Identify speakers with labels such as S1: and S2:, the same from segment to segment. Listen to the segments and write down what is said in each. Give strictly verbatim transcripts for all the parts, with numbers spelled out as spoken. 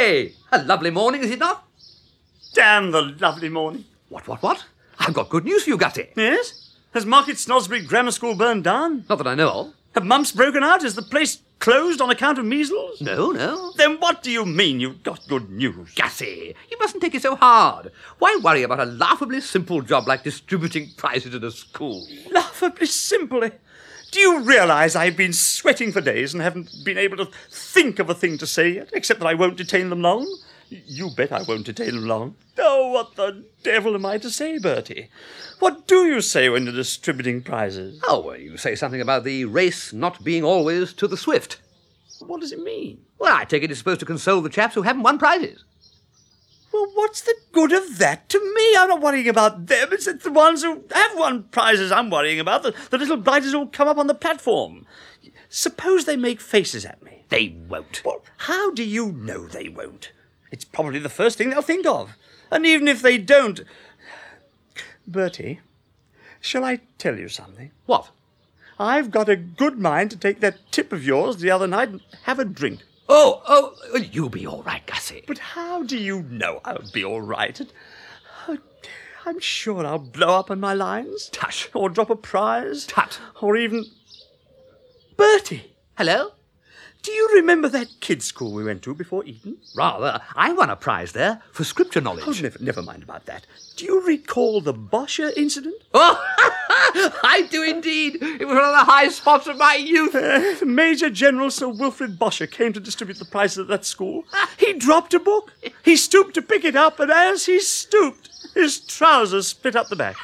S1: Gussie! A lovely morning, is it not?
S2: Damn the lovely morning.
S1: What, what, what? I've got good news for you, Gussie.
S2: Yes? Has Market Snodsbury Grammar School burned down?
S1: Not that I know of.
S2: Have mumps broken out? Is the place closed on account of measles?
S1: No, no.
S2: Then what do you mean you've got good news?
S1: Gussie, you mustn't take it so hard. Why worry about a laughably simple job like distributing prizes at a school?
S2: Laughably simple. Do you realise I've been sweating for days and haven't been able to think of a thing to say yet, except that I won't detain them long? You bet I won't detain them long. Oh, what the devil am I to say, Bertie? What do you say when you're distributing prizes?
S1: Oh, well, you say something about the race not being always to the swift.
S2: What does it mean?
S1: Well, I take it it's supposed to console the chaps who haven't won prizes.
S2: Well, what's the good of that to me? I'm not worrying about them. It's the ones who have won prizes I'm worrying about. The, the little blighters who'll come up on the platform. Suppose they make faces at me.
S1: They won't.
S2: Well, how do you know they won't? It's probably the first thing they'll think of. And even if they don't... Bertie, shall I tell you something?
S1: What?
S2: I've got a good mind to take that tip of yours the other night and have a drink.
S1: Oh, oh, you'll be all right, Gussie.
S2: But how do you know I'll be all right? Oh, I'm sure I'll blow up on my lines.
S1: Tush.
S2: Or drop a prize.
S1: Tut.
S2: Or even... Bertie!
S1: Hello?
S2: Do you remember that kids' school we went to before Eton?
S1: Rather. I won a prize there for scripture knowledge.
S2: Oh, never, never mind about that. Do you recall the Boscher incident?
S1: Oh, I do indeed. It was one of the high spots of my youth.
S2: Uh, Major General Sir Wilfrid Boscher came to distribute the prizes at that school. He dropped a book. He stooped to pick it up, and as he stooped, his trousers split up the back.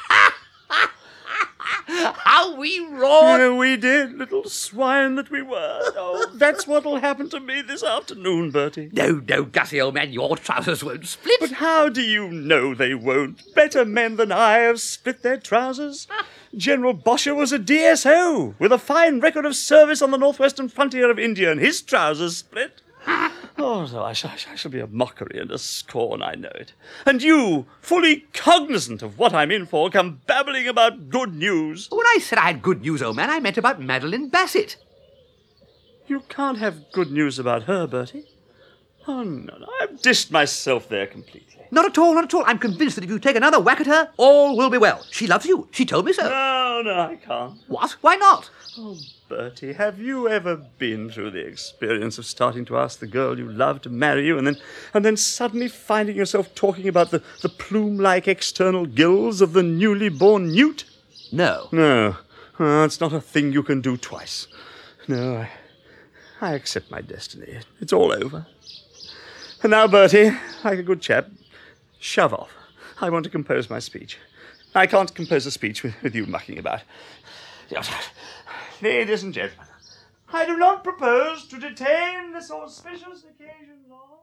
S1: How we roared!
S2: Yeah, we did, little swine that we were. Oh, that's what'll happen to me this afternoon, Bertie.
S1: No, no, Gussie, old man, your trousers won't split.
S2: But how do you know they won't? Better men than I have split their trousers. General Boscher was a D S O with a fine record of service on the northwestern frontier of India, and his trousers split. Oh, so I shall, I shall be a mockery and a scorn, I know it. And you, fully cognizant of what I'm in for, come babbling about good news.
S1: When I said I had good news, old man, I meant about Madeline Bassett.
S2: You can't have good news about her, Bertie. Oh, no, no, I've dished myself there completely.
S1: Not at all, not at all. I'm convinced that if you take another whack at her, all will be well. She loves you. She told me so.
S2: No, no, I can't.
S1: What? Why not?
S2: Oh, Bertie, have you ever been through the experience of starting to ask the girl you love to marry you and then and then suddenly finding yourself talking about the, the plume-like external gills of the newly born newt?
S1: No.
S2: No. Oh, it's not a thing you can do twice. No, I, I accept my destiny. It's all over. And now, Bertie, like a good chap, shove off. I want to compose my speech. I can't compose a speech with, with you mucking about. Ladies and gentlemen, I do not propose to detain this auspicious occasion long.